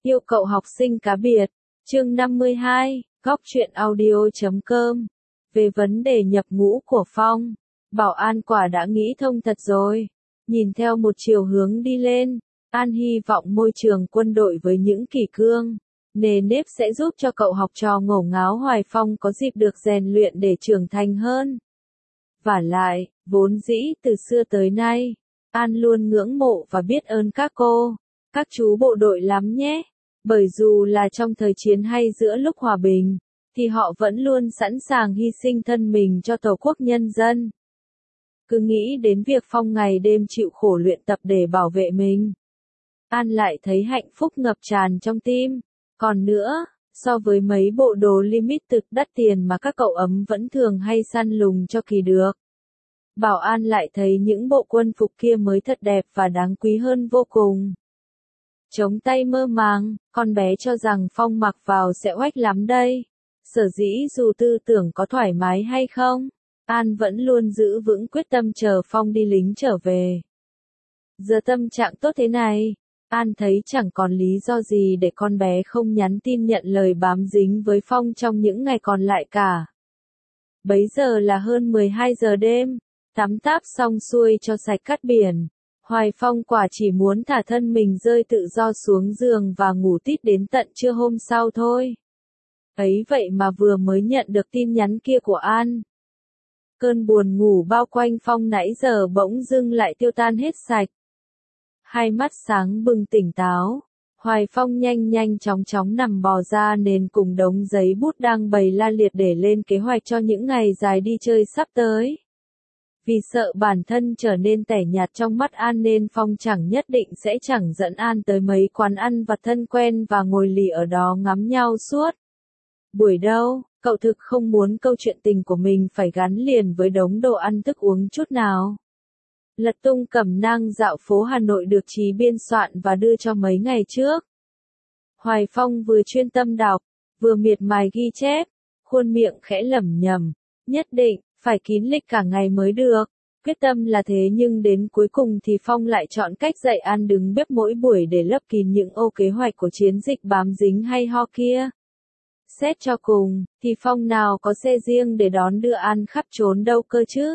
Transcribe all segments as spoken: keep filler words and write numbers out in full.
Yêu cậu học sinh cá biệt. Chương năm mươi hai, góc truyện audio chấm com. Về vấn đề nhập ngũ của Phong, Bảo An quả đã nghĩ thông thật rồi. Nhìn theo một chiều hướng đi lên, An hy vọng môi trường quân đội với những kỷ cương, nề nếp sẽ giúp cho cậu học trò ngổ ngáo Hoài Phong có dịp được rèn luyện để trưởng thành hơn. Vả lại, vốn dĩ từ xưa tới nay, An luôn ngưỡng mộ và biết ơn các cô, các chú bộ đội lắm nhé. Bởi dù là trong thời chiến hay giữa lúc hòa bình, thì họ vẫn luôn sẵn sàng hy sinh thân mình cho Tổ quốc nhân dân. Cứ nghĩ đến việc Phong ngày đêm chịu khổ luyện tập để bảo vệ mình, An lại thấy hạnh phúc ngập tràn trong tim. Còn nữa, so với mấy bộ đồ limited đắt tiền mà các cậu ấm vẫn thường hay săn lùng cho kỳ được, Bảo An lại thấy những bộ quân phục kia mới thật đẹp và đáng quý hơn vô cùng. Chống tay mơ màng, con bé cho rằng Phong mặc vào sẽ oách lắm đây. Sở dĩ dù tư tưởng có thoải mái hay không, An vẫn luôn giữ vững quyết tâm chờ Phong đi lính trở về. Giờ tâm trạng tốt thế này, An thấy chẳng còn lý do gì để con bé không nhắn tin nhận lời bám dính với Phong trong những ngày còn lại cả. Bấy giờ là hơn mười hai giờ đêm, tắm táp xong xuôi cho sạch cát biển. Hoài Phong quả chỉ muốn thả thân mình rơi tự do xuống giường và ngủ tít đến tận trưa hôm sau thôi. Ấy vậy mà vừa mới nhận được tin nhắn kia của An, cơn buồn ngủ bao quanh Phong nãy giờ bỗng dưng lại tiêu tan hết sạch. Hai mắt sáng bừng tỉnh táo, Hoài Phong nhanh nhanh chóng chóng nằm bò ra nền cùng đống giấy bút đang bày la liệt để lên kế hoạch cho những ngày dài đi chơi sắp tới. Vì sợ bản thân trở nên tẻ nhạt trong mắt An nên Phong chẳng nhất định sẽ chẳng dẫn An tới mấy quán ăn vặt thân quen và ngồi lì ở đó ngắm nhau suốt buổi đâu. Cậu thực không muốn câu chuyện tình của mình phải gắn liền với đống đồ ăn thức uống chút nào. Lật tung cẩm nang dạo phố Hà Nội được Chí biên soạn và đưa cho mấy ngày trước. Hoài Phong vừa chuyên tâm đọc, vừa miệt mài ghi chép, khuôn miệng khẽ lẩm nhẩm, nhất định phải kín lịch cả ngày mới được. Quyết tâm là thế nhưng đến cuối cùng thì Phong lại chọn cách dạy An đứng bếp mỗi buổi để lấp kín những ô kế hoạch của chiến dịch bám dính hay ho kia. Xét cho cùng, thì Phong nào có xe riêng để đón đưa An khắp trốn đâu cơ chứ.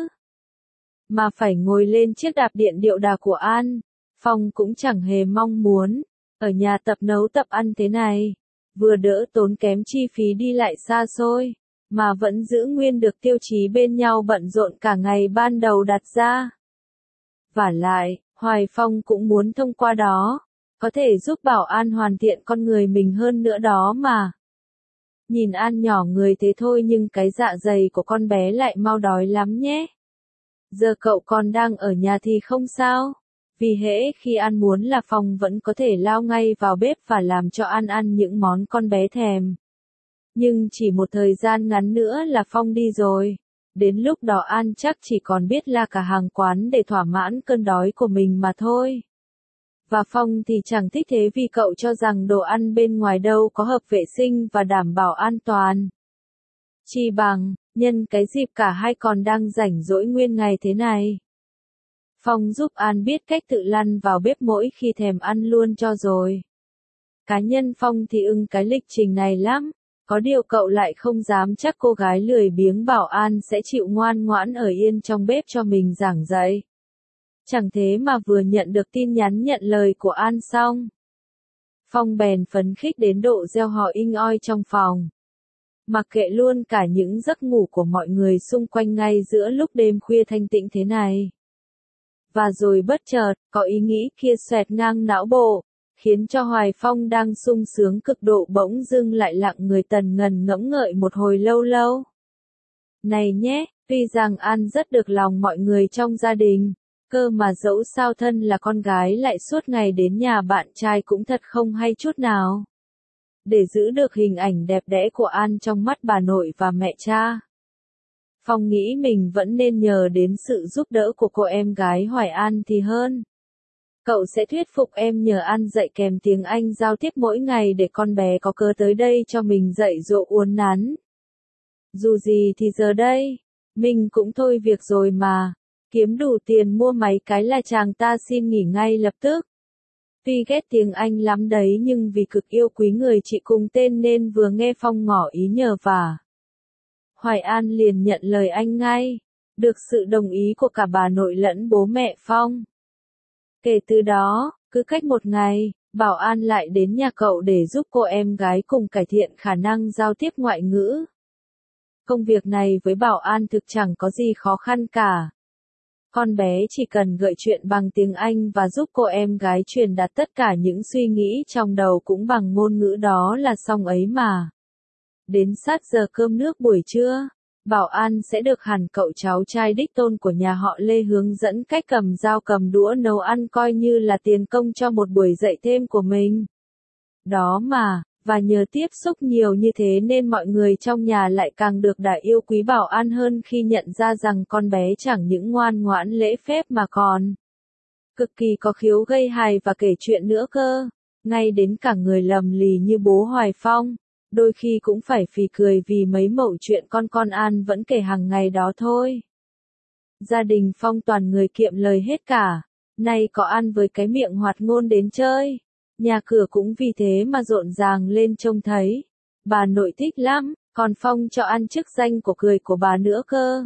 Mà phải ngồi lên chiếc đạp điện điệu đà của An, Phong cũng chẳng hề mong muốn. Ở nhà tập nấu tập ăn thế này, vừa đỡ tốn kém chi phí đi lại xa xôi, mà vẫn giữ nguyên được tiêu chí bên nhau bận rộn cả ngày ban đầu đặt ra. Vả lại, Hoài Phong cũng muốn thông qua đó, có thể giúp Bảo An hoàn thiện con người mình hơn nữa đó mà. Nhìn An nhỏ người thế thôi nhưng cái dạ dày của con bé lại mau đói lắm nhé. Giờ cậu còn đang ở nhà thì không sao, vì hễ khi An muốn là Phong vẫn có thể lao ngay vào bếp và làm cho An ăn những món con bé thèm. Nhưng chỉ một thời gian ngắn nữa là Phong đi rồi. Đến lúc đó An chắc chỉ còn biết la cả hàng quán để thỏa mãn cơn đói của mình mà thôi. Và Phong thì chẳng thích thế vì cậu cho rằng đồ ăn bên ngoài đâu có hợp vệ sinh và đảm bảo an toàn. Chi bằng, nhân cái dịp cả hai còn đang rảnh rỗi nguyên ngày thế này, Phong giúp An biết cách tự lăn vào bếp mỗi khi thèm ăn luôn cho rồi. Cá nhân Phong thì ưng cái lịch trình này lắm. Có điều cậu lại không dám chắc cô gái lười biếng Bảo An sẽ chịu ngoan ngoãn ở yên trong bếp cho mình giảng dạy. Chẳng thế mà vừa nhận được tin nhắn nhận lời của An xong, Phong bèn phấn khích đến độ reo hò inh oi trong phòng. Mặc kệ luôn cả những giấc ngủ của mọi người xung quanh ngay giữa lúc đêm khuya thanh tịnh thế này. Và rồi bất chợt, có ý nghĩ kia xoẹt ngang não bộ, khiến cho Hoài Phong đang sung sướng cực độ bỗng dưng lại lặng người tần ngần ngẫm ngợi một hồi lâu lâu. Này nhé, tuy rằng An rất được lòng mọi người trong gia đình, cơ mà dẫu sao thân là con gái lại suốt ngày đến nhà bạn trai cũng thật không hay chút nào. Để giữ được hình ảnh đẹp đẽ của An trong mắt bà nội và mẹ cha, Phong nghĩ mình vẫn nên nhờ đến sự giúp đỡ của cô em gái Hoài An thì hơn. Cậu sẽ thuyết phục em nhờ An dạy kèm tiếng Anh giao tiếp mỗi ngày để con bé có cớ tới đây cho mình dạy dỗ uốn nắn. Dù gì thì giờ đây, mình cũng thôi việc rồi mà, kiếm đủ tiền mua mấy cái là chàng ta xin nghỉ ngay lập tức. Tuy ghét tiếng Anh lắm đấy nhưng vì cực yêu quý người chị cùng tên nên vừa nghe Phong ngỏ ý nhờ vả, Hoài An liền nhận lời anh ngay, được sự đồng ý của cả bà nội lẫn bố mẹ Phong. Kể từ đó, cứ cách một ngày, Bảo An lại đến nhà cậu để giúp cô em gái cùng cải thiện khả năng giao tiếp ngoại ngữ. Công việc này với Bảo An thực chẳng có gì khó khăn cả. Con bé chỉ cần gợi chuyện bằng tiếng Anh và giúp cô em gái truyền đạt tất cả những suy nghĩ trong đầu cũng bằng ngôn ngữ đó là xong ấy mà. Đến sát giờ cơm nước buổi trưa, Bảo An sẽ được hẳn cậu cháu trai đích tôn của nhà họ Lê hướng dẫn cách cầm dao cầm đũa nấu ăn coi như là tiền công cho một buổi dạy thêm của mình. Đó mà, và nhờ tiếp xúc nhiều như thế nên mọi người trong nhà lại càng được đả yêu quý Bảo An hơn khi nhận ra rằng con bé chẳng những ngoan ngoãn lễ phép mà còn cực kỳ có khiếu gây hài và kể chuyện nữa cơ. Ngay đến cả người lầm lì như bố Hoài Phong, đôi khi cũng phải phì cười vì mấy mẩu chuyện con con An vẫn kể hàng ngày đó thôi. Gia đình Phong toàn người kiệm lời hết cả, nay có An với cái miệng hoạt ngôn đến chơi. Nhà cửa cũng vì thế mà rộn ràng lên trông thấy. Bà nội thích lắm, còn Phong cho ăn chức danh của cười của bà nữa cơ.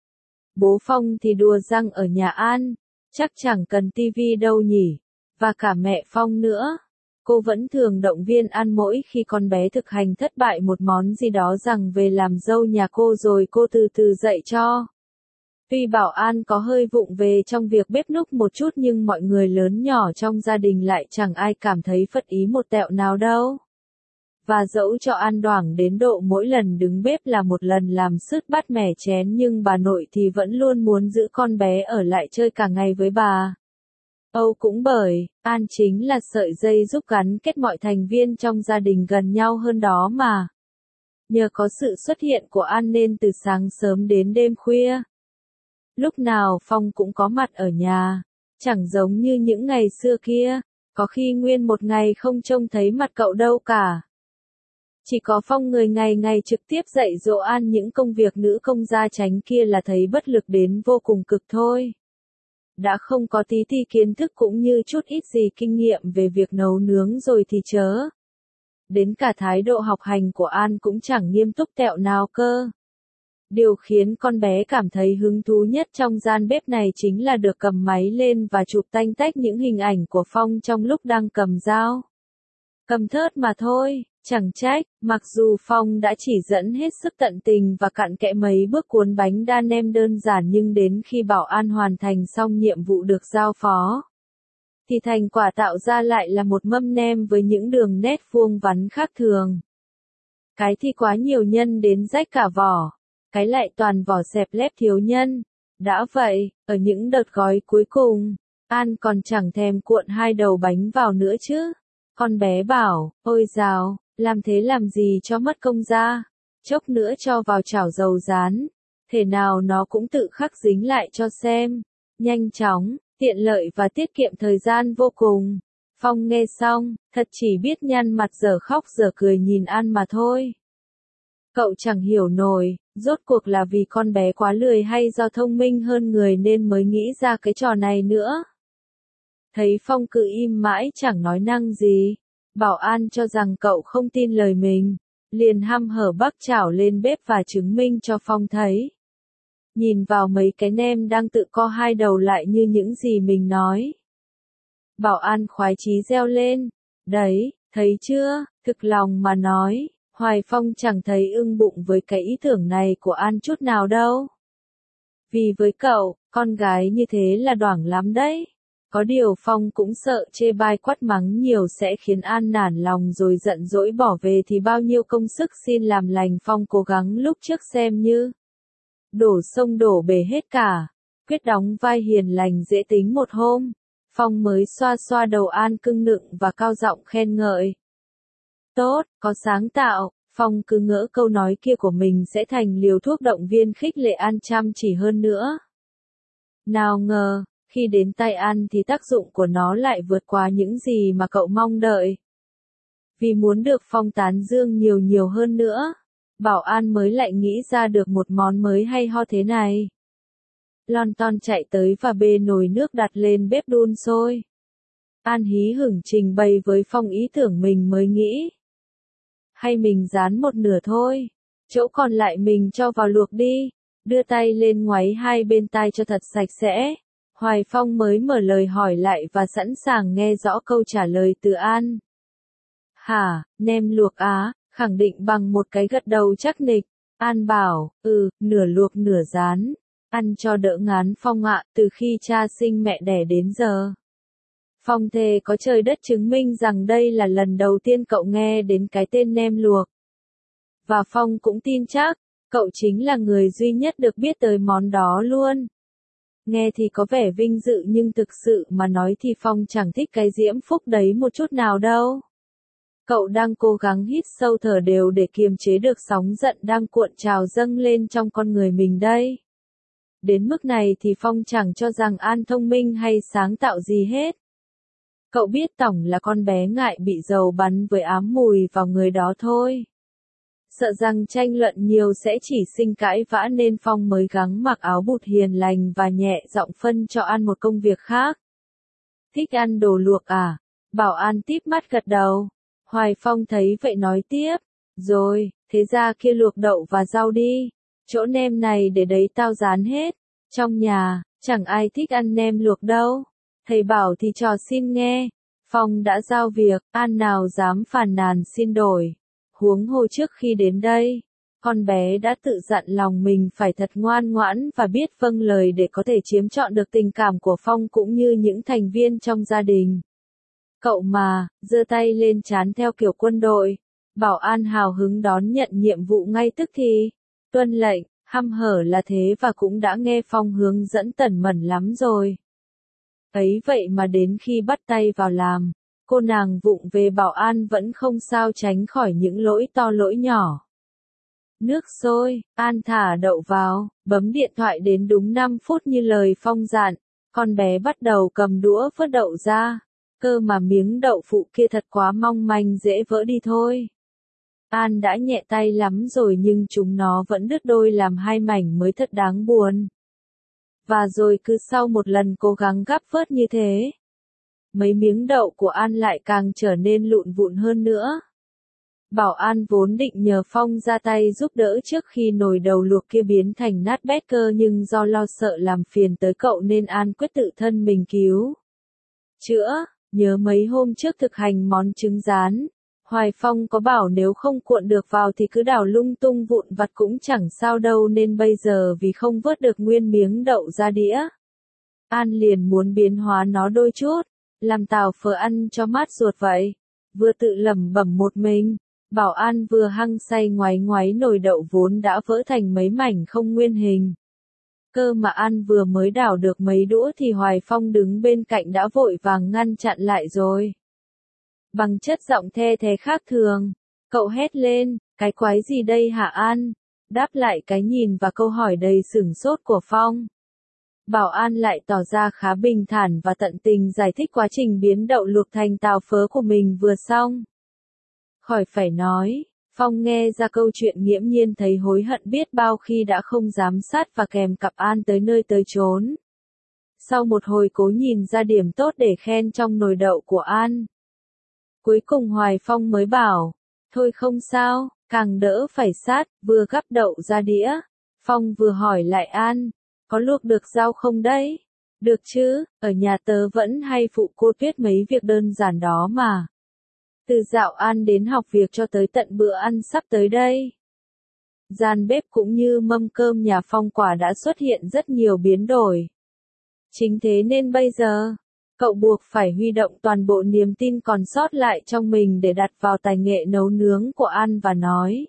Bố Phong thì đùa răng ở nhà An, chắc chẳng cần tivi đâu nhỉ. Và cả mẹ Phong nữa. Cô vẫn thường động viên An mỗi khi con bé thực hành thất bại một món gì đó rằng về làm dâu nhà cô rồi cô từ từ dạy cho. Tuy Bảo An có hơi vụng về trong việc bếp núc một chút nhưng mọi người lớn nhỏ trong gia đình lại chẳng ai cảm thấy phật ý một tẹo nào đâu. Và dẫu cho An đoảng đến độ mỗi lần đứng bếp là một lần làm sứt bát mẻ chén nhưng bà nội thì vẫn luôn muốn giữ con bé ở lại chơi cả ngày với bà. Âu cũng bởi, An chính là sợi dây giúp gắn kết mọi thành viên trong gia đình gần nhau hơn đó mà. Nhờ có sự xuất hiện của An nên từ sáng sớm đến đêm khuya, lúc nào Phong cũng có mặt ở nhà, chẳng giống như những ngày xưa kia, có khi nguyên một ngày không trông thấy mặt cậu đâu cả. Chỉ có Phong người ngày ngày trực tiếp dạy dỗ An những công việc nữ công gia chánh kia là thấy bất lực đến vô cùng cực thôi. Đã không có tí ti kiến thức cũng như chút ít gì kinh nghiệm về việc nấu nướng rồi thì chớ. Đến cả thái độ học hành của An cũng chẳng nghiêm túc tẹo nào cơ. Điều khiến con bé cảm thấy hứng thú nhất trong gian bếp này chính là được cầm máy lên và chụp tanh tách những hình ảnh của Phong trong lúc đang cầm dao. Cầm thớt mà thôi, chẳng trách, mặc dù Phong đã chỉ dẫn hết sức tận tình và cặn kẽ mấy bước cuốn bánh đa nem đơn giản nhưng đến khi Bảo An hoàn thành xong nhiệm vụ được giao phó, thì thành quả tạo ra lại là một mâm nem với những đường nét vuông vắn khác thường. Cái thì quá nhiều nhân đến rách cả vỏ, cái lại toàn vỏ xẹp lép thiếu nhân. Đã vậy, ở những đợt gói cuối cùng, An còn chẳng thèm cuộn hai đầu bánh vào nữa chứ. Con bé bảo, ôi dào, làm thế làm gì cho mất công ra, chốc nữa cho vào chảo dầu rán, thể nào nó cũng tự khắc dính lại cho xem. Nhanh chóng, tiện lợi và tiết kiệm thời gian vô cùng. Phong nghe xong, thật chỉ biết nhăn mặt dở khóc dở cười nhìn An mà thôi. Cậu chẳng hiểu nổi, rốt cuộc là vì con bé quá lười hay do thông minh hơn người nên mới nghĩ ra cái trò này nữa. Thấy Phong cứ im mãi chẳng nói năng gì, Bảo An cho rằng cậu không tin lời mình, liền hăm hở bắc chảo lên bếp và chứng minh cho Phong thấy. Nhìn vào mấy cái nem đang tự co hai đầu lại như những gì mình nói. Bảo An khoái chí reo lên, đấy, thấy chưa, thực lòng mà nói, Hoài Phong chẳng thấy ưng bụng với cái ý tưởng này của An chút nào đâu. Vì với cậu, con gái như thế là đoảng lắm đấy. Có điều Phong cũng sợ chê bai quát mắng nhiều sẽ khiến An nản lòng rồi giận dỗi bỏ về thì bao nhiêu công sức xin làm lành Phong cố gắng lúc trước xem như đổ sông đổ bể hết cả. Quyết đóng vai hiền lành dễ tính một hôm, Phong mới xoa xoa đầu An cưng nựng và cao giọng khen ngợi. Tốt, có sáng tạo, Phong cứ ngỡ câu nói kia của mình sẽ thành liều thuốc động viên khích lệ An chăm chỉ hơn nữa. Nào ngờ, khi đến tay An thì tác dụng của nó lại vượt qua những gì mà cậu mong đợi. Vì muốn được Phong tán dương nhiều nhiều hơn nữa, Bảo An mới lại nghĩ ra được một món mới hay ho thế này. Lon ton chạy tới và bê nồi nước đặt lên bếp đun sôi. An hí hửng trình bày với Phong ý tưởng mình mới nghĩ. Hay mình dán một nửa thôi, chỗ còn lại mình cho vào luộc đi, đưa tay lên ngoáy hai bên tai cho thật sạch sẽ. Hoài Phong mới mở lời hỏi lại và sẵn sàng nghe rõ câu trả lời từ An. Hả, nem luộc á, khẳng định bằng một cái gật đầu chắc nịch. An bảo, ừ, nửa luộc nửa rán. Ăn cho đỡ ngán Phong ạ, từ khi cha sinh mẹ đẻ đến giờ. Phong thề có trời đất chứng minh rằng đây là lần đầu tiên cậu nghe đến cái tên nem luộc. Và Phong cũng tin chắc, cậu chính là người duy nhất được biết tới món đó luôn. Nghe thì có vẻ vinh dự nhưng thực sự mà nói thì Phong chẳng thích cái diễm phúc đấy một chút nào đâu. Cậu đang cố gắng hít sâu thở đều để kiềm chế được sóng giận đang cuộn trào dâng lên trong con người mình đây. Đến mức này thì Phong chẳng cho rằng An thông minh hay sáng tạo gì hết. Cậu biết Tổng là con bé ngại bị dầu bắn với ám mùi vào người đó thôi. Sợ rằng tranh luận nhiều sẽ chỉ sinh cãi vã nên Phong mới gắng mặc áo bụt hiền lành và nhẹ giọng phân cho An một công việc khác. Thích ăn đồ luộc à? Bảo An típ mắt gật đầu. Hoài Phong thấy vậy nói tiếp. Rồi, thế ra kia luộc đậu và rau đi. Chỗ nem này để đấy tao rán hết. Trong nhà, chẳng ai thích ăn nem luộc đâu. Thầy bảo thì trò xin nghe. Phong đã giao việc, An nào dám phàn nàn xin đổi. Huống hồ trước khi đến đây, con bé đã tự dặn lòng mình phải thật ngoan ngoãn và biết vâng lời để có thể chiếm trọn được tình cảm của Phong cũng như những thành viên trong gia đình. Cậu mà, giơ tay lên trán theo kiểu quân đội. Bảo An hào hứng đón nhận nhiệm vụ ngay tức thì. Tuân lệnh, hăm hở là thế và cũng đã nghe Phong hướng dẫn tẩn mẩn lắm rồi. Ấy vậy mà đến khi bắt tay vào làm, cô nàng vụng về Bảo An vẫn không sao tránh khỏi những lỗi to lỗi nhỏ. Nước sôi, An thả đậu vào, bấm điện thoại đến đúng năm phút như lời Phong dặn, con bé bắt đầu cầm đũa vớt đậu ra, cơ mà miếng đậu phụ kia thật quá mong manh dễ vỡ đi thôi. An đã nhẹ tay lắm rồi nhưng chúng nó vẫn đứt đôi làm hai mảnh mới thật đáng buồn. Và rồi cứ sau một lần cố gắng gắp vớt như thế, mấy miếng đậu của An lại càng trở nên lụn vụn hơn nữa. Bảo An vốn định nhờ Phong ra tay giúp đỡ trước khi nồi đầu luộc kia biến thành nát bét cơ nhưng do lo sợ làm phiền tới cậu nên An quyết tự thân mình cứu chữa. Nhớ mấy hôm trước thực hành món trứng rán, Hoài Phong có bảo nếu không cuộn được vào thì cứ đảo lung tung vụn vặt cũng chẳng sao đâu nên bây giờ vì không vớt được nguyên miếng đậu ra đĩa, An liền muốn biến hóa nó đôi chút, làm tàu phở ăn cho mát ruột vậy. Vừa tự lẩm bẩm một mình, Bảo An vừa hăng say ngoáy ngoáy nồi đậu vốn đã vỡ thành mấy mảnh không nguyên hình. Cơ mà An vừa mới đảo được mấy đũa thì Hoài Phong đứng bên cạnh đã vội vàng ngăn chặn lại rồi. Bằng chất giọng the thé khác thường, cậu hét lên, cái quái gì đây hả An? Đáp lại cái nhìn và câu hỏi đầy sửng sốt của Phong. Bảo An lại tỏ ra khá bình thản và tận tình giải thích quá trình biến đậu luộc thành tàu phớ của mình vừa xong. Khỏi phải nói, Phong nghe ra câu chuyện nghiễm nhiên thấy hối hận biết bao khi đã không giám sát và kèm cặp An tới nơi tới chốn. Sau một hồi cố nhìn ra điểm tốt để khen trong nồi đậu của An, cuối cùng Hoài Phong mới bảo, thôi không sao, càng đỡ phải sát, vừa gắp đậu ra đĩa. Phong vừa hỏi lại An, có luộc được rau không đấy? Được chứ, ở nhà tớ vẫn hay phụ cô Tuyết mấy việc đơn giản đó mà. Từ dạo An đến học việc cho tới tận bữa ăn sắp tới đây. Gian bếp cũng như mâm cơm nhà Phong quả đã xuất hiện rất nhiều biến đổi. Chính thế nên bây giờ, cậu buộc phải huy động toàn bộ niềm tin còn sót lại trong mình để đặt vào tài nghệ nấu nướng của An và nói.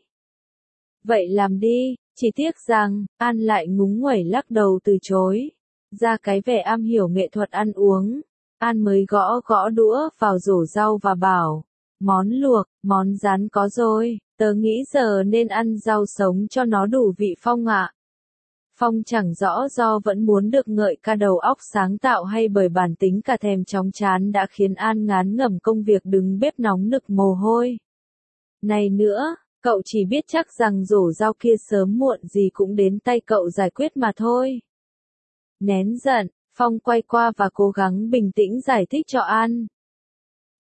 Vậy làm đi, chỉ tiếc rằng, An lại ngúng nguẩy lắc đầu từ chối. Ra cái vẻ am hiểu nghệ thuật ăn uống, An mới gõ gõ đũa vào rổ rau và bảo, món luộc, món rán có rồi, tớ nghĩ giờ nên ăn rau sống cho nó đủ vị Phong ạ. Phong chẳng rõ do vẫn muốn được ngợi ca đầu óc sáng tạo hay bởi bản tính cả thèm chóng chán đã khiến An ngán ngẩm công việc đứng bếp nóng nực mồ hôi. Này nữa, cậu chỉ biết chắc rằng rổ rau kia sớm muộn gì cũng đến tay cậu giải quyết mà thôi. Nén giận, Phong quay qua và cố gắng bình tĩnh giải thích cho An.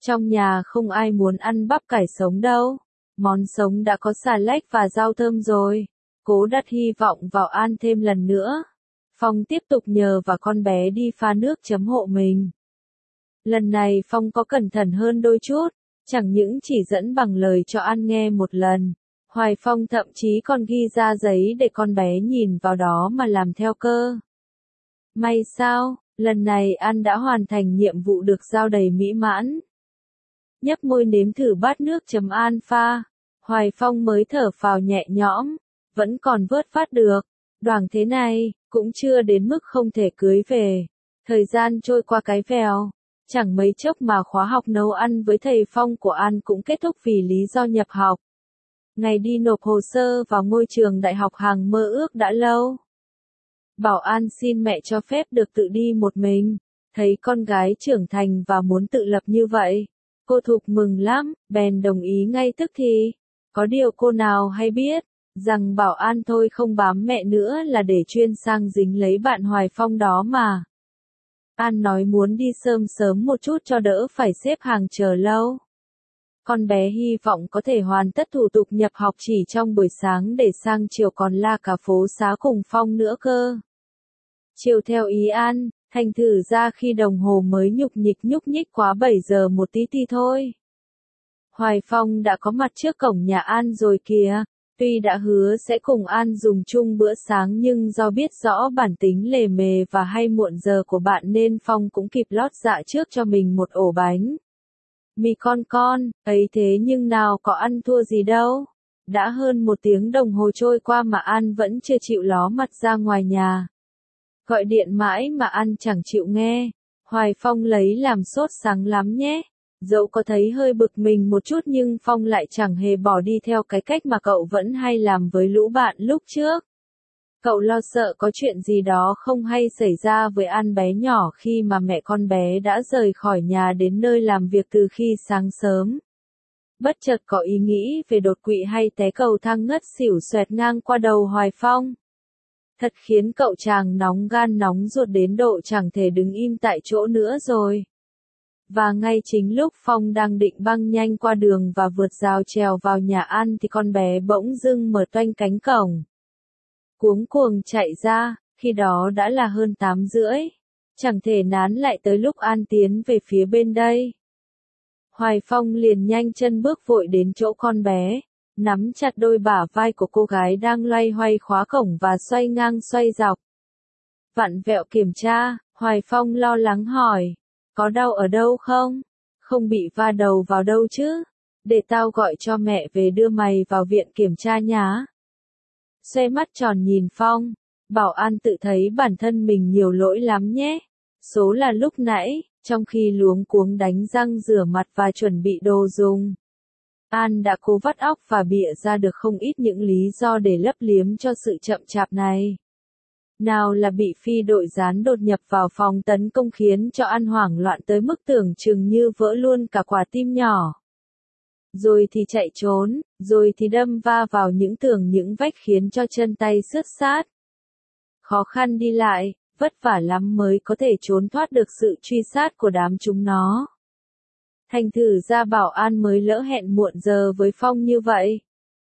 Trong nhà không ai muốn ăn bắp cải sống đâu. Món sống đã có xà lách và rau thơm rồi. Cố đặt hy vọng vào An thêm lần nữa. Phong tiếp tục nhờ và con bé đi pha nước chấm hộ mình. Lần này Phong có cẩn thận hơn đôi chút, chẳng những chỉ dẫn bằng lời cho An nghe một lần. Hoài Phong thậm chí còn ghi ra giấy để con bé nhìn vào đó mà làm theo cơ. May sao, lần này An đã hoàn thành nhiệm vụ được giao đầy mỹ mãn. Nhấp môi nếm thử bát nước chấm An pha. Hoài Phong mới thở phào nhẹ nhõm, vẫn còn vớt vát được. Đoảng thế này, cũng chưa đến mức không thể cưới về. Thời gian trôi qua cái vèo. Chẳng mấy chốc mà khóa học nấu ăn với thầy Phong của An cũng kết thúc vì lý do nhập học. Ngày đi nộp hồ sơ vào ngôi trường đại học hàng mơ ước đã lâu. Bảo An xin mẹ cho phép được tự đi một mình. Thấy con gái trưởng thành và muốn tự lập như vậy. Cô Thục mừng lắm, bèn đồng ý ngay tức thì. Có điều cô nào hay biết, rằng Bảo An thôi không bám mẹ nữa là để chuyên sang dính lấy bạn Hoài Phong đó mà. An nói muốn đi sớm sớm một chút cho đỡ phải xếp hàng chờ lâu. Con bé hy vọng có thể hoàn tất thủ tục nhập học chỉ trong buổi sáng để sang chiều còn la cả phố xá cùng Phong nữa cơ. Chiều theo ý An, thành thử ra khi đồng hồ mới nhục nhịch nhúc nhích quá bảy giờ một tí ti thôi. Hoài Phong đã có mặt trước cổng nhà An rồi kìa. Tuy đã hứa sẽ cùng An dùng chung bữa sáng nhưng do biết rõ bản tính lề mề và hay muộn giờ của bạn nên Phong cũng kịp lót dạ trước cho mình một ổ bánh. Mì con con, ấy thế nhưng nào có ăn thua gì đâu. Đã hơn một tiếng đồng hồ trôi qua mà An vẫn chưa chịu ló mặt ra ngoài nhà. Gọi điện mãi mà An chẳng chịu nghe. Hoài Phong lấy làm sốt sắng lắm nhé. Dẫu có thấy hơi bực mình một chút nhưng Phong lại chẳng hề bỏ đi theo cái cách mà cậu vẫn hay làm với lũ bạn lúc trước. Cậu lo sợ có chuyện gì đó không hay xảy ra với An bé nhỏ khi mà mẹ con bé đã rời khỏi nhà đến nơi làm việc từ khi sáng sớm. Bất chợt có ý nghĩ về đột quỵ hay té cầu thang ngất xỉu xoẹt ngang qua đầu Hoài Phong. Thật khiến cậu chàng nóng gan nóng ruột đến độ chẳng thể đứng im tại chỗ nữa rồi. Và ngay chính lúc Phong đang định băng nhanh qua đường và vượt rào trèo vào nhà An thì con bé bỗng dưng mở toanh cánh cổng. Cuống cuồng chạy ra, khi đó đã là hơn tám rưỡi. Chẳng thể nán lại tới lúc An tiến về phía bên đây. Hoài Phong liền nhanh chân bước vội đến chỗ con bé, nắm chặt đôi bả vai của cô gái đang loay hoay khóa cổng và xoay ngang xoay dọc. Vặn vẹo kiểm tra, Hoài Phong lo lắng hỏi. Có đau ở đâu không? Không bị va đầu vào đâu chứ? Để tao gọi cho mẹ về đưa mày vào viện kiểm tra nhá. Xoay mắt tròn nhìn Phong. Bảo An tự thấy bản thân mình nhiều lỗi lắm nhé. Số là lúc nãy, trong khi luống cuống đánh răng rửa mặt và chuẩn bị đồ dùng. An đã cố vắt óc và bịa ra được không ít những lý do để lấp liếm cho sự chậm chạp này. Nào là bị phi đội gián đột nhập vào phòng tấn công khiến cho An hoảng loạn tới mức tưởng chừng như vỡ luôn cả quả tim nhỏ. Rồi thì chạy trốn, rồi thì đâm va vào những tường những vách khiến cho chân tay xước xát. Khó khăn đi lại, vất vả lắm mới có thể trốn thoát được sự truy sát của đám chúng nó. Thành thử ra Bảo An mới lỡ hẹn muộn giờ với Phong như vậy.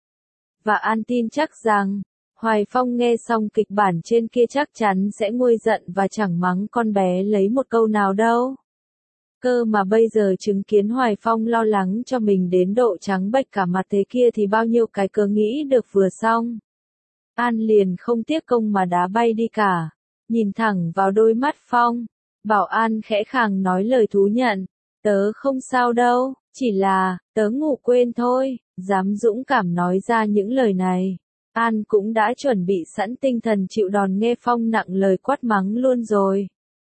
Và An tin chắc rằng, Hoài Phong nghe xong kịch bản trên kia chắc chắn sẽ nguôi giận và chẳng mắng con bé lấy một câu nào đâu. Cơ mà bây giờ chứng kiến Hoài Phong lo lắng cho mình đến độ trắng bệch cả mặt thế kia thì bao nhiêu cái cớ nghĩ được vừa xong. An liền không tiếc công mà đá bay đi cả. Nhìn thẳng vào đôi mắt Phong, Bảo An khẽ khàng nói lời thú nhận. Tớ không sao đâu, chỉ là, tớ ngủ quên thôi. Dám dũng cảm nói ra những lời này. An cũng đã chuẩn bị sẵn tinh thần chịu đòn nghe Phong nặng lời quát mắng luôn rồi.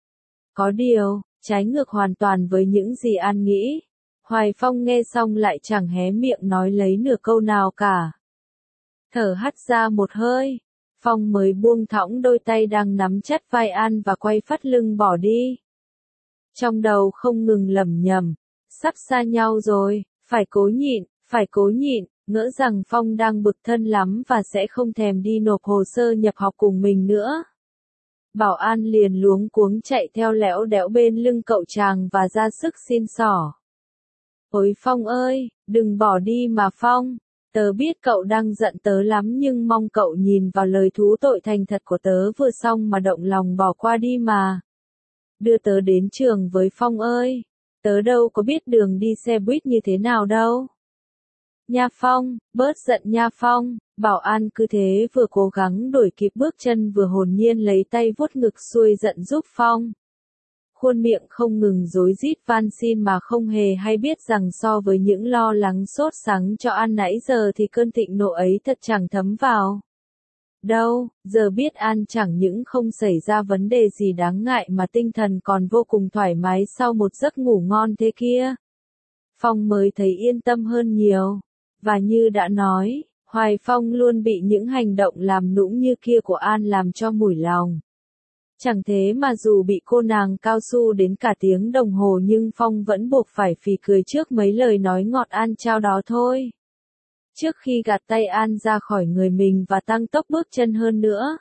Có điều, trái ngược hoàn toàn với những gì An nghĩ. Hoài Phong nghe xong lại chẳng hé miệng nói lấy nửa câu nào cả. Thở hắt ra một hơi, Phong mới buông thõng đôi tay đang nắm chặt vai An và quay phát lưng bỏ đi. Trong đầu không ngừng lẩm nhẩm, sắp xa nhau rồi, phải cố nhịn, phải cố nhịn, ngỡ rằng Phong đang bực thân lắm và sẽ không thèm đi nộp hồ sơ nhập học cùng mình nữa. Bảo An liền luống cuống chạy theo lẽo đẽo bên lưng cậu chàng và ra sức xin xỏ. Ôi Phong ơi, đừng bỏ đi mà Phong. Tớ biết cậu đang giận tớ lắm nhưng mong cậu nhìn vào lời thú tội thành thật của tớ vừa xong mà động lòng bỏ qua đi mà. Đưa tớ đến trường với Phong ơi. Tớ đâu có biết đường đi xe buýt như thế nào đâu. Nha Phong, bớt giận nha Phong. Bảo An cứ thế vừa cố gắng đuổi kịp bước chân vừa hồn nhiên lấy tay vuốt ngực xuôi giận giúp Phong. Khuôn miệng không ngừng rối rít van xin mà không hề hay biết rằng so với những lo lắng sốt sắng cho An nãy giờ thì cơn thịnh nộ ấy thật chẳng thấm vào. Đâu, giờ biết An chẳng những không xảy ra vấn đề gì đáng ngại mà tinh thần còn vô cùng thoải mái sau một giấc ngủ ngon thế kia. Phong mới thấy yên tâm hơn nhiều. Và như đã nói, Hoài Phong luôn bị những hành động làm nũng như kia của An làm cho mủi lòng. Chẳng thế mà dù bị cô nàng cao su đến cả tiếng đồng hồ nhưng Phong vẫn buộc phải phì cười trước mấy lời nói ngọt An trao đó thôi. Trước khi gạt tay An ra khỏi người mình và tăng tốc bước chân hơn nữa.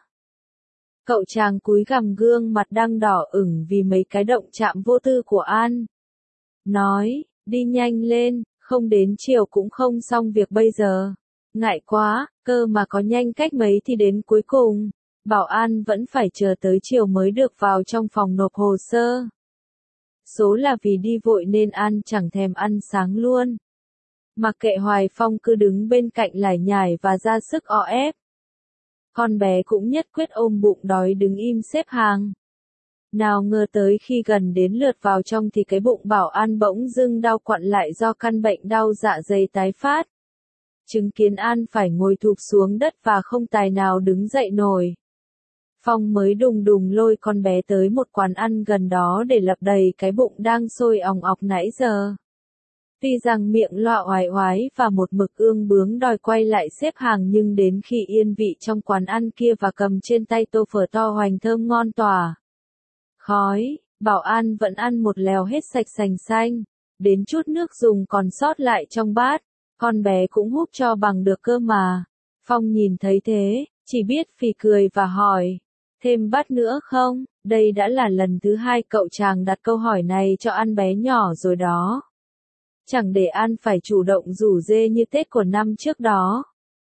Cậu chàng cúi gằm gương mặt đang đỏ ửng vì mấy cái động chạm vô tư của An. Nói, đi nhanh lên, không đến chiều cũng không xong việc bây giờ. Ngại quá, cơ mà có nhanh cách mấy thì đến cuối cùng. Bảo An vẫn phải chờ tới chiều mới được vào trong phòng nộp hồ sơ. Số là vì đi vội nên An chẳng thèm ăn sáng luôn. Mặc kệ Hoài Phong cứ đứng bên cạnh lải nhải và ra sức o ép. Con bé cũng nhất quyết ôm bụng đói đứng im xếp hàng. Nào ngờ tới khi gần đến lượt vào trong thì cái bụng Bảo An bỗng dưng đau quặn lại do căn bệnh đau dạ dày tái phát. Chứng kiến An phải ngồi thụp xuống đất và không tài nào đứng dậy nổi. Phong mới đùng đùng lôi con bé tới một quán ăn gần đó để lấp đầy cái bụng đang sôi òng ọc nãy giờ. Tuy rằng miệng loạ oái oái và một mực ương bướng đòi quay lại xếp hàng nhưng đến khi yên vị trong quán ăn kia và cầm trên tay tô phở to hoành thơm ngon tỏa khói, Bảo An vẫn ăn một lèo hết sạch sành xanh, đến chút nước dùng còn sót lại trong bát, con bé cũng húp cho bằng được cơ mà. Phong nhìn thấy thế, chỉ biết phì cười và hỏi, thêm bát nữa không? Đây đã là lần thứ hai cậu chàng đặt câu hỏi này cho An bé nhỏ rồi đó. Chẳng để An phải chủ động rủ rê như Tết của năm trước đó.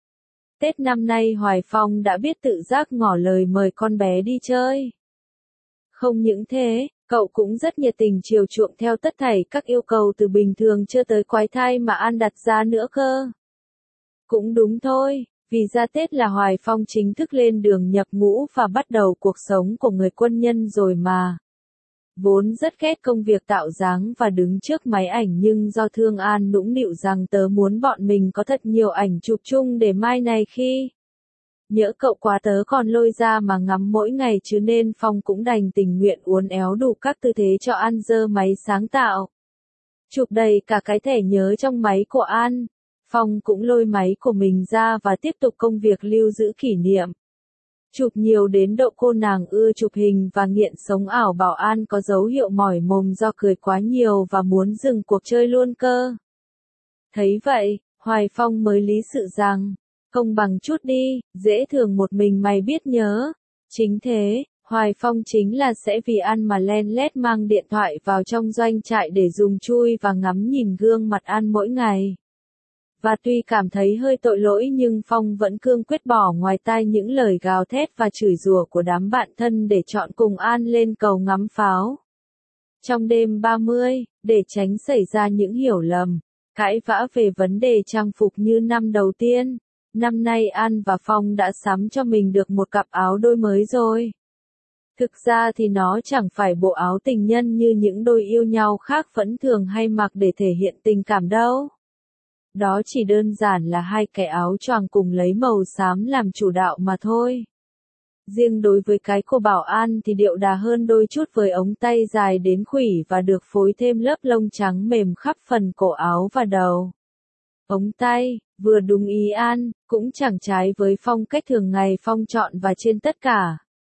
Tết năm nay Hoài Phong đã biết tự giác ngỏ lời mời con bé đi chơi. Không những thế, cậu cũng rất nhiệt tình chiều chuộng theo tất thảy các yêu cầu từ bình thường chưa tới quái thai mà An đặt ra nữa cơ. Cũng đúng thôi, vì ra Tết là Hoài Phong chính thức lên đường nhập ngũ và bắt đầu cuộc sống của người quân nhân rồi mà. Vốn rất ghét công việc tạo dáng và đứng trước máy ảnh nhưng do thương An nũng nịu rằng tớ muốn bọn mình có thật nhiều ảnh chụp chung để mai này khi nhỡ cậu quá tớ còn lôi ra mà ngắm mỗi ngày chứ nên Phong cũng đành tình nguyện uốn éo đủ các tư thế cho An giơ máy sáng tạo. Chụp đầy cả cái thẻ nhớ trong máy của An. Phong cũng lôi máy của mình ra và tiếp tục công việc lưu giữ kỷ niệm. Chụp nhiều đến độ cô nàng ưa chụp hình và nghiện sống ảo Bảo An có dấu hiệu mỏi mồm do cười quá nhiều và muốn dừng cuộc chơi luôn cơ. Thấy vậy, Hoài Phong mới lý sự rằng, công bằng chút đi, dễ thường một mình mày biết nhớ. Chính thế, Hoài Phong chính là sẽ vì An mà len lét mang điện thoại vào trong doanh trại để dùng chui và ngắm nhìn gương mặt An mỗi ngày. Và tuy cảm thấy hơi tội lỗi nhưng Phong vẫn cương quyết bỏ ngoài tai những lời gào thét và chửi rủa của đám bạn thân để chọn cùng An lên cầu ngắm pháo. Trong đêm ba mươi, để tránh xảy ra những hiểu lầm, cãi vã về vấn đề trang phục như năm đầu tiên, năm nay An và Phong đã sắm cho mình được một cặp áo đôi mới rồi. Thực ra thì nó chẳng phải bộ áo tình nhân như những đôi yêu nhau khác vẫn thường hay mặc để thể hiện tình cảm đâu. Đó chỉ đơn giản là hai cái áo choàng cùng lấy màu xám làm chủ đạo mà thôi. Riêng đối với cái của Bảo An thì điệu đà hơn đôi chút với ống tay dài đến khuỷu và được phối thêm lớp lông trắng mềm khắp phần cổ áo và đầu. Ống tay, vừa đúng ý An, cũng chẳng trái với phong cách thường ngày Phong chọn và trên tất cả.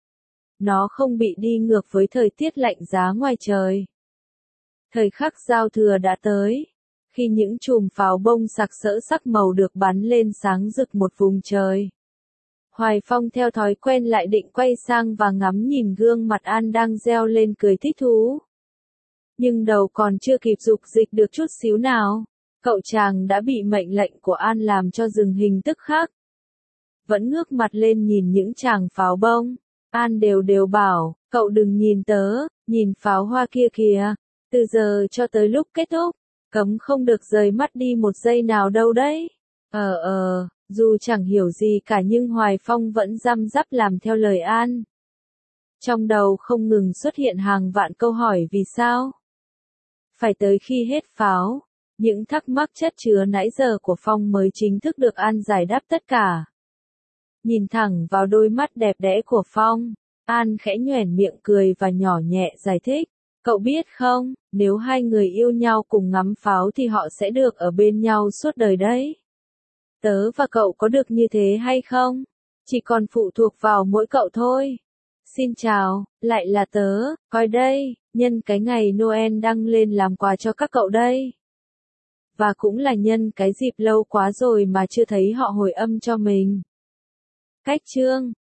Nó không bị đi ngược với thời tiết lạnh giá ngoài trời. Thời khắc giao thừa đã tới. Khi những chùm pháo bông sặc sỡ sắc màu được bắn lên sáng rực một vùng trời. Hoài Phong theo thói quen lại định quay sang và ngắm nhìn gương mặt An đang reo lên cười thích thú. Nhưng đầu còn chưa kịp dục dịch được chút xíu nào, cậu chàng đã bị mệnh lệnh của An làm cho dừng hình tức khắc. Vẫn ngước mặt lên nhìn những chàng pháo bông. An đều đều bảo, cậu đừng nhìn tớ, nhìn pháo hoa kia kìa. Từ giờ cho tới lúc kết thúc, cấm không được rời mắt đi một giây nào đâu đấy. Ờ ờ, dù chẳng hiểu gì cả nhưng Hoài Phong vẫn răm rắp làm theo lời An. Trong đầu không ngừng xuất hiện hàng vạn câu hỏi vì sao. Phải tới khi hết pháo, những thắc mắc chất chứa nãy giờ của Phong mới chính thức được An giải đáp tất cả. Nhìn thẳng vào đôi mắt đẹp đẽ của Phong, An khẽ nhoẻn miệng cười và nhỏ nhẹ giải thích. Cậu biết không, nếu hai người yêu nhau cùng ngắm pháo thì họ sẽ được ở bên nhau suốt đời đấy. Tớ và cậu có được như thế hay không? Chỉ còn phụ thuộc vào mỗi cậu thôi. Xin chào, lại là tớ, coi đây, nhân cái ngày Noel đăng lên làm quà cho các cậu đây. Và cũng là nhân cái dịp lâu quá rồi mà chưa thấy họ hồi âm cho mình. Cách chương